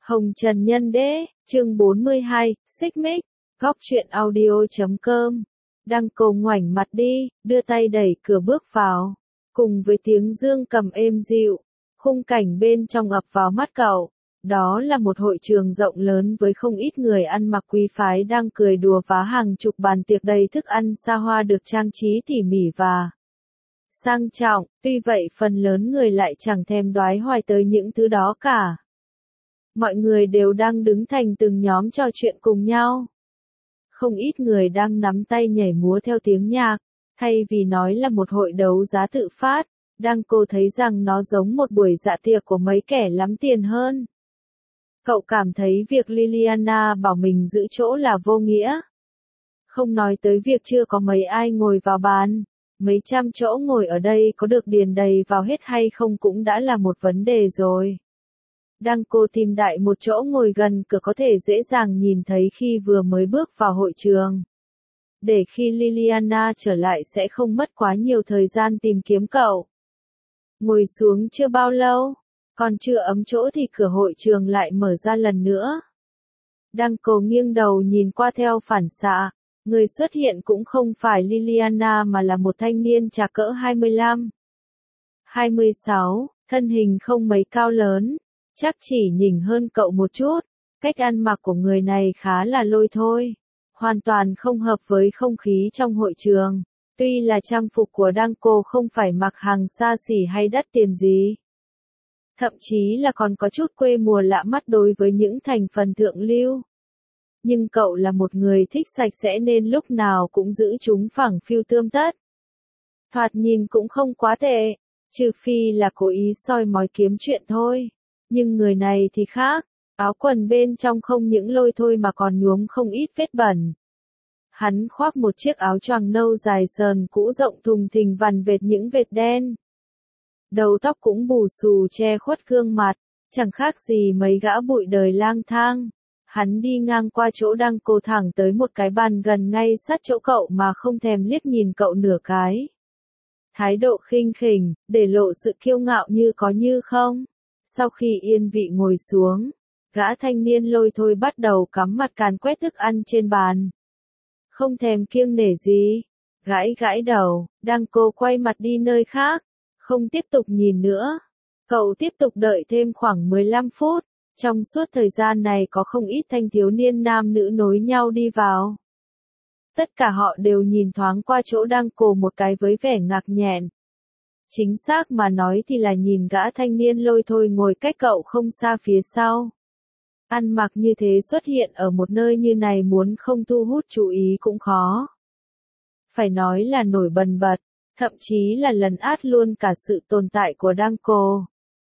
Hồng Trần Nhân Đế, chương 42, Xích Mích, góc truyện audio.com. Đăng Cô ngoảnh mặt đi, đưa tay đẩy cửa bước vào. Cùng với tiếng dương cầm êm dịu, khung cảnh bên trong ập vào mắt cậu. Đó là một hội trường rộng lớn với không ít người ăn mặc quý phái đang cười đùa phá hàng chục bàn tiệc đầy thức ăn xa hoa được trang trí tỉ mỉ và sang trọng, tuy vậy phần lớn người lại chẳng thèm đoái hoài tới những thứ đó cả. Mọi người đều đang đứng thành từng nhóm trò chuyện cùng nhau. Không ít người đang nắm tay nhảy múa theo tiếng nhạc, thay vì nói là một hội đấu giá tự phát, Đăng Cô thấy rằng nó giống một buổi dạ tiệc của mấy kẻ lắm tiền hơn. Cậu cảm thấy việc Liliana bảo mình giữ chỗ là vô nghĩa. Không nói tới việc chưa có mấy ai ngồi vào bàn, mấy trăm chỗ ngồi ở đây có được điền đầy vào hết hay không cũng đã là một vấn đề rồi. Đăng Cô tìm đại một chỗ ngồi gần cửa có thể dễ dàng nhìn thấy khi vừa mới bước vào hội trường. Để khi Liliana trở lại sẽ không mất quá nhiều thời gian tìm kiếm cậu. Ngồi xuống chưa bao lâu, còn chưa ấm chỗ thì cửa hội trường lại mở ra lần nữa. Đăng Cô nghiêng đầu nhìn qua theo phản xạ, người xuất hiện cũng không phải Liliana mà là một thanh niên trạc cỡ 25, 26, thân hình không mấy cao lớn, chắc chỉ nhỉnh hơn cậu một chút. Cách ăn mặc của người này khá là lôi thôi, hoàn toàn không hợp với không khí trong hội trường. Tuy là trang phục của Đăng Cô không phải mặc hàng xa xỉ hay đắt tiền gì, thậm chí là còn có chút quê mùa lạ mắt đối với những thành phần thượng lưu. Nhưng cậu là một người thích sạch sẽ nên lúc nào cũng giữ chúng phẳng phiu tươm tất. Thoạt nhìn cũng không quá tệ, trừ phi là cố ý soi mói kiếm chuyện thôi. Nhưng người này thì khác, áo quần bên trong không những lôi thôi mà còn nhuốm không ít vết bẩn. Hắn khoác một chiếc áo choàng nâu dài sờn cũ rộng thùng thình vằn vệt những vệt đen. Đầu tóc cũng bù xù che khuất gương mặt, chẳng khác gì mấy gã bụi đời lang thang. Hắn đi ngang qua chỗ Đăng Cô thẳng tới một cái bàn gần ngay sát chỗ cậu mà không thèm liếc nhìn cậu nửa cái. Thái độ khinh khỉnh, để lộ sự kiêu ngạo như có như không. Sau khi yên vị ngồi xuống, gã thanh niên lôi thôi bắt đầu cắm mặt càn quét thức ăn trên bàn. Không thèm kiêng nể gì, gãi gãi đầu, Đăng Cô quay mặt đi nơi khác, không tiếp tục nhìn nữa. Cậu tiếp tục đợi thêm khoảng 15 phút, trong suốt thời gian này có không ít thanh thiếu niên nam nữ nối nhau đi vào. Tất cả họ đều nhìn thoáng qua chỗ Đăng Cô một cái với vẻ ngạc nghẹn. Chính xác mà nói thì là nhìn gã thanh niên lôi thôi ngồi cách cậu không xa phía sau. Ăn mặc như thế xuất hiện ở một nơi như này muốn không thu hút chú ý cũng khó. Phải nói là nổi bần bật, thậm chí là lấn át luôn cả sự tồn tại của Đăng Cô.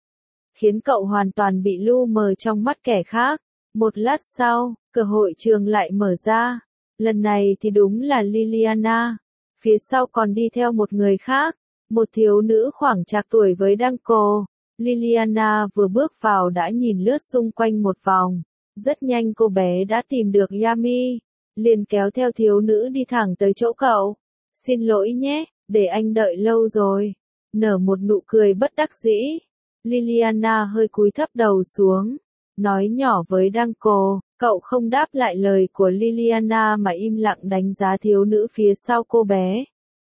Khiến cậu hoàn toàn bị lu mờ trong mắt kẻ khác. Một lát sau, cửa hội trường lại mở ra. Lần này thì đúng là Liliana. Phía sau còn đi theo một người khác, một thiếu nữ khoảng trạc tuổi với Đăng Cô. Liliana vừa bước vào đã nhìn lướt xung quanh một vòng. Rất nhanh cô bé đã tìm được Yami, liền kéo theo thiếu nữ đi thẳng tới chỗ cậu. Xin lỗi nhé, để anh đợi lâu rồi. Nở một nụ cười bất đắc dĩ. Liliana hơi cúi thấp đầu xuống, nói nhỏ với Đăng Cô. Cậu không đáp lại lời của Liliana mà im lặng đánh giá thiếu nữ phía sau cô bé.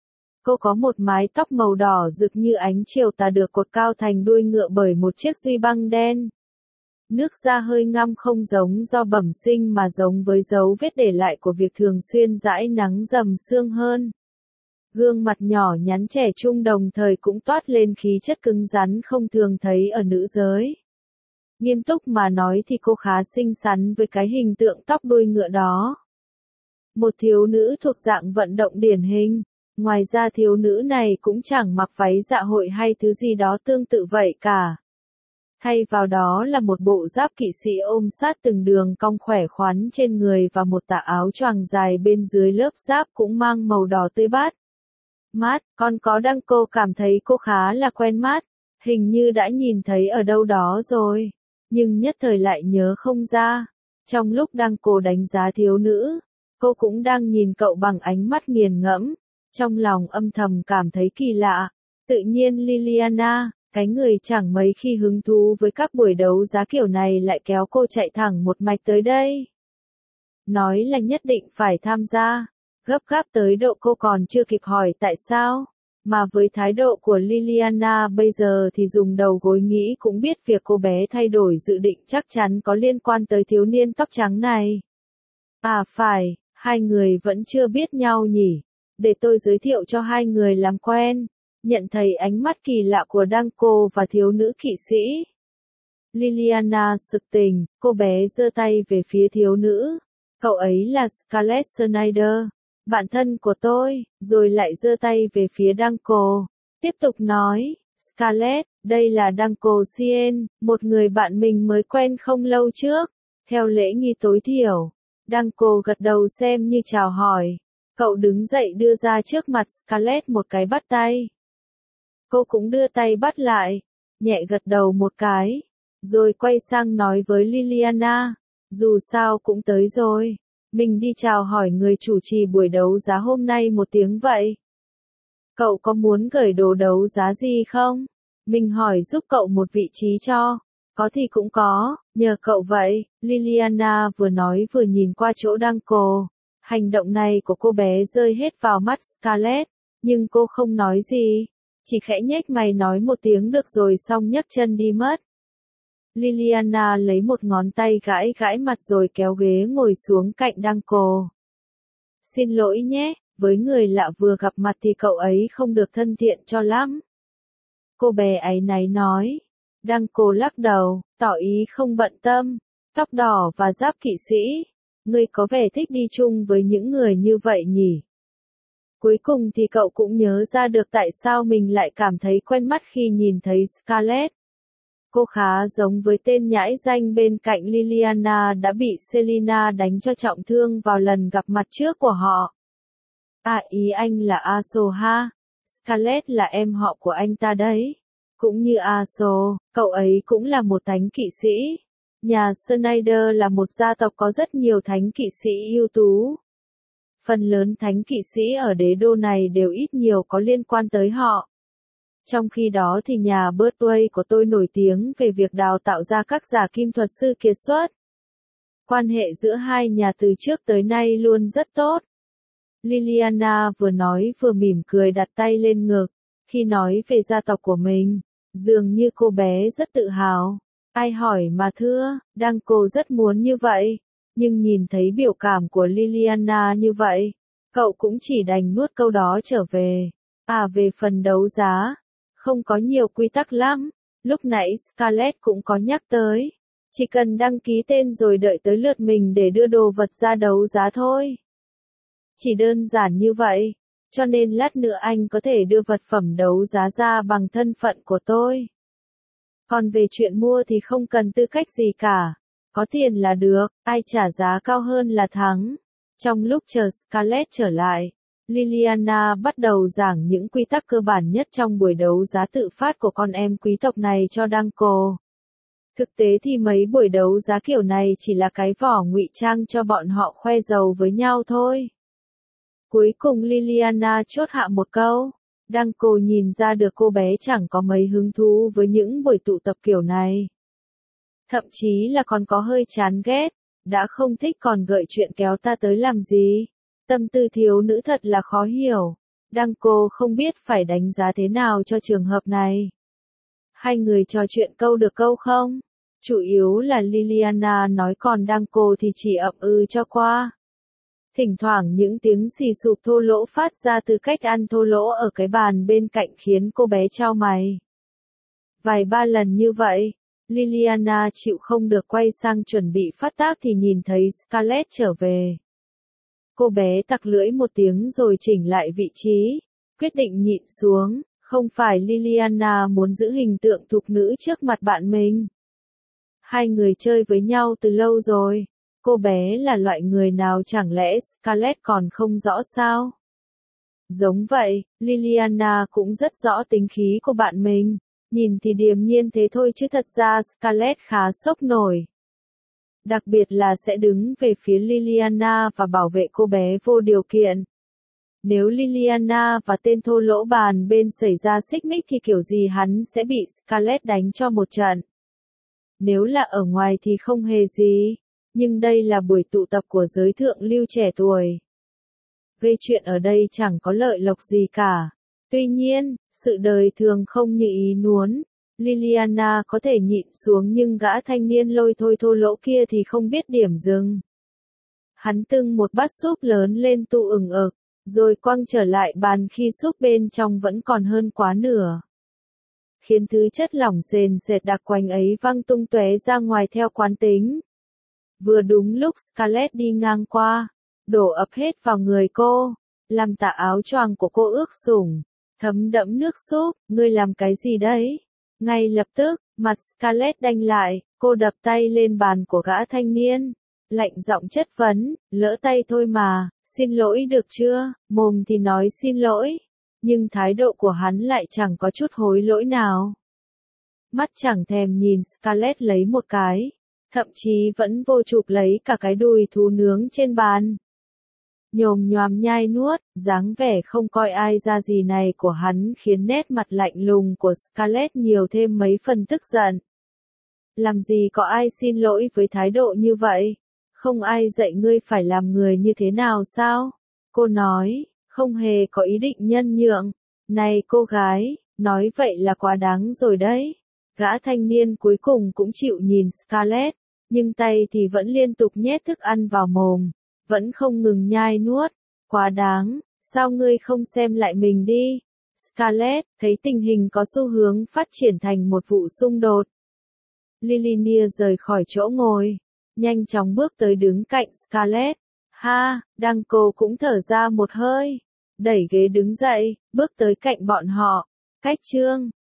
Cô có một mái tóc màu đỏ rực như ánh chiều tà được cột cao thành đuôi ngựa bởi một chiếc duy băng đen. Nước da hơi ngăm không giống do bẩm sinh mà giống với dấu vết để lại của việc thường xuyên dãi nắng dầm sương hơn. Gương mặt nhỏ nhắn trẻ trung đồng thời cũng toát lên khí chất cứng rắn không thường thấy ở nữ giới. Nghiêm túc mà nói thì cô khá xinh xắn với cái hình tượng tóc đuôi ngựa đó. Một thiếu nữ thuộc dạng vận động điển hình. Ngoài ra thiếu nữ này cũng chẳng mặc váy dạ hội hay thứ gì đó tương tự vậy cả. Thay vào đó là một bộ giáp kỵ sĩ ôm sát từng đường cong khỏe khoắn trên người và một tà áo choàng dài bên dưới lớp giáp cũng mang màu đỏ tươi bát. Mát, còn có Đăng Cô cảm thấy cô khá là quen mắt, hình như đã nhìn thấy ở đâu đó rồi, nhưng nhất thời lại nhớ không ra. Trong lúc Đăng Cô đánh giá thiếu nữ, cô cũng đang nhìn cậu bằng ánh mắt nghiền ngẫm, trong lòng âm thầm cảm thấy kỳ lạ. Tự nhiên Liliana, Cái người chẳng mấy khi hứng thú với các buổi đấu giá kiểu này lại kéo cô chạy thẳng một mạch tới đây. Nói là nhất định phải tham gia, gấp gáp tới độ cô còn chưa kịp hỏi tại sao. Mà với thái độ của Liliana bây giờ thì dùng đầu gối nghĩ cũng biết việc cô bé thay đổi dự định chắc chắn có liên quan tới thiếu niên tóc trắng này. À phải, hai người vẫn chưa biết nhau nhỉ. Để tôi giới thiệu cho hai người làm quen. Nhận thấy ánh mắt kỳ lạ của Danko và thiếu nữ kỵ sĩ. Liliana sực tỉnh, cô bé giơ tay về phía thiếu nữ. Cậu ấy là Scarlett Snyder, bạn thân của tôi, rồi lại giơ tay về phía Danko. Tiếp tục nói, Scarlett, đây là Danko Sien, một người bạn mình mới quen không lâu trước. Theo lễ nghi tối thiểu, Danko gật đầu xem như chào hỏi. Cậu đứng dậy đưa ra trước mặt Scarlett một cái bắt tay. Cô cũng đưa tay bắt lại, nhẹ gật đầu một cái, rồi quay sang nói với Liliana, dù sao cũng tới rồi, mình đi chào hỏi người chủ trì buổi đấu giá hôm nay một tiếng vậy. Cậu có muốn gửi đồ đấu giá gì không? Mình hỏi giúp cậu một vị trí cho. Có thì cũng có, nhờ cậu vậy. Liliana vừa nói vừa nhìn qua chỗ Danko. Hành động này của cô bé rơi hết vào mắt Scarlett, nhưng cô không nói gì. Chỉ khẽ nhếch mày nói một tiếng được rồi xong nhấc chân đi mất. Liliana lấy một ngón tay gãi gãi mặt rồi kéo ghế ngồi xuống cạnh Danko. Xin lỗi nhé, với người lạ vừa gặp mặt thì cậu ấy không được thân thiện cho lắm. Cô bé áy náy nói. Danko lắc đầu, tỏ ý không bận tâm. Tóc đỏ và giáp kỵ sĩ. Ngươi có vẻ thích đi chung với những người như vậy nhỉ? Cuối cùng thì cậu cũng nhớ ra được tại sao mình lại cảm thấy quen mắt khi nhìn thấy Scarlett. Cô khá giống với tên nhãi danh bên cạnh Liliana đã bị Selina đánh cho trọng thương vào lần gặp mặt trước của họ. À ý anh là Aso ha? Scarlett là em họ của anh ta đấy. Cũng như Aso, cậu ấy cũng là một thánh kỵ sĩ. Nhà Snyder là một gia tộc có rất nhiều thánh kỵ sĩ ưu tú. Phần lớn thánh kỵ sĩ ở đế đô này đều ít nhiều có liên quan tới họ. Trong khi đó thì nhà Birthway của tôi nổi tiếng về việc đào tạo ra các giả kim thuật sư kiệt xuất. Quan hệ giữa hai nhà từ trước tới nay luôn rất tốt. Liliana vừa nói vừa mỉm cười đặt tay lên ngực. Khi nói về gia tộc của mình, dường như cô bé rất tự hào. Ai hỏi mà thưa, Danko rất muốn như vậy. Nhưng nhìn thấy biểu cảm của Liliana như vậy, cậu cũng chỉ đành nuốt câu đó trở về. À về phần đấu giá, không có nhiều quy tắc lắm. Lúc nãy Scarlett cũng có nhắc tới. Chỉ cần đăng ký tên rồi đợi tới lượt mình để đưa đồ vật ra đấu giá thôi. Chỉ đơn giản như vậy. Cho nên lát nữa anh có thể đưa vật phẩm đấu giá ra bằng thân phận của tôi. Còn về chuyện mua thì không cần tư cách gì cả. Có tiền là được, ai trả giá cao hơn là thắng. Trong lúc chờ Scarlett trở lại, Liliana bắt đầu giảng những quy tắc cơ bản nhất trong buổi đấu giá tự phát của con em quý tộc này cho Danko. Thực tế thì mấy buổi đấu giá kiểu này chỉ là cái vỏ ngụy trang cho bọn họ khoe giàu với nhau thôi. Cuối cùng Liliana chốt hạ một câu. Danko nhìn ra được cô bé chẳng có mấy hứng thú với những buổi tụ tập kiểu này. Thậm chí là còn có hơi chán ghét, đã không thích còn gợi chuyện kéo ta tới làm gì. Tâm tư thiếu nữ thật là khó hiểu. Danko không biết phải đánh giá thế nào cho trường hợp này. Hai người trò chuyện câu được câu không? Chủ yếu là Liliana nói còn Danko thì chỉ ậm ừ cho qua. Thỉnh thoảng những tiếng xì sụp thô lỗ phát ra từ cách ăn thô lỗ ở cái bàn bên cạnh khiến cô bé chau mày. Vài ba lần như vậy, Liliana chịu không được quay sang chuẩn bị phát tác thì nhìn thấy Scarlett trở về. Cô bé tặc lưỡi một tiếng rồi chỉnh lại vị trí, quyết định nhịn xuống, không phải Liliana muốn giữ hình tượng thục nữ trước mặt bạn mình. Hai người chơi với nhau từ lâu rồi, cô bé là loại người nào chẳng lẽ Scarlett còn không rõ sao? Giống vậy, Liliana cũng rất rõ tính khí của bạn mình. Nhìn thì điềm nhiên thế thôi chứ thật ra Scarlett khá sốc nổi. Đặc biệt là sẽ đứng về phía Liliana và bảo vệ cô bé vô điều kiện. Nếu Liliana và tên thô lỗ bàn bên xảy ra xích mích thì kiểu gì hắn sẽ bị Scarlett đánh cho một trận. Nếu là ở ngoài thì không hề gì, nhưng đây là buổi tụ tập của giới thượng lưu trẻ tuổi. Gây chuyện ở đây chẳng có lợi lộc gì cả. Tuy nhiên, sự đời thường không như ý muốn. Liliana có thể nhịn xuống nhưng gã thanh niên lôi thôi thô lỗ kia thì không biết điểm dừng. Hắn tưng một bát súp lớn lên tu ửng ực, rồi quăng trở lại bàn khi súp bên trong vẫn còn hơn quá nửa. Khiến thứ chất lỏng sền sệt đặc quánh ấy văng tung tóe ra ngoài theo quán tính. Vừa đúng lúc Scarlett đi ngang qua, đổ ập hết vào người cô, làm tà áo choàng của cô ướt sũng, thấm đẫm nước súp. Ngươi làm cái gì đấy? Ngay lập tức, mặt Scarlett đanh lại, cô đập tay lên bàn của gã thanh niên, lạnh giọng chất vấn, lỡ tay thôi mà, xin lỗi được chưa? Mồm thì nói xin lỗi, nhưng thái độ của hắn lại chẳng có chút hối lỗi nào. Mắt chẳng thèm nhìn Scarlett lấy một cái, thậm chí vẫn vô chụp lấy cả cái đùi thú nướng trên bàn. Nhồm nhoàm nhai nuốt, dáng vẻ không coi ai ra gì này của hắn khiến nét mặt lạnh lùng của Scarlett nhiều thêm mấy phần tức giận. Làm gì có ai xin lỗi với thái độ như vậy? Không ai dạy ngươi phải làm người như thế nào sao? Cô nói, không hề có ý định nhân nhượng. Này cô gái, nói vậy là quá đáng rồi đấy. Gã thanh niên cuối cùng cũng chịu nhìn Scarlett, nhưng tay thì vẫn liên tục nhét thức ăn vào mồm, vẫn không ngừng nhai nuốt. Quá đáng, sao ngươi không xem lại mình đi? Scarlett thấy tình hình có xu hướng phát triển thành một vụ xung đột. Liliana rời khỏi chỗ ngồi, nhanh chóng bước tới đứng cạnh Scarlett. Ha, Danko cũng thở ra một hơi, đẩy ghế đứng dậy, bước tới cạnh bọn họ. Cách trương,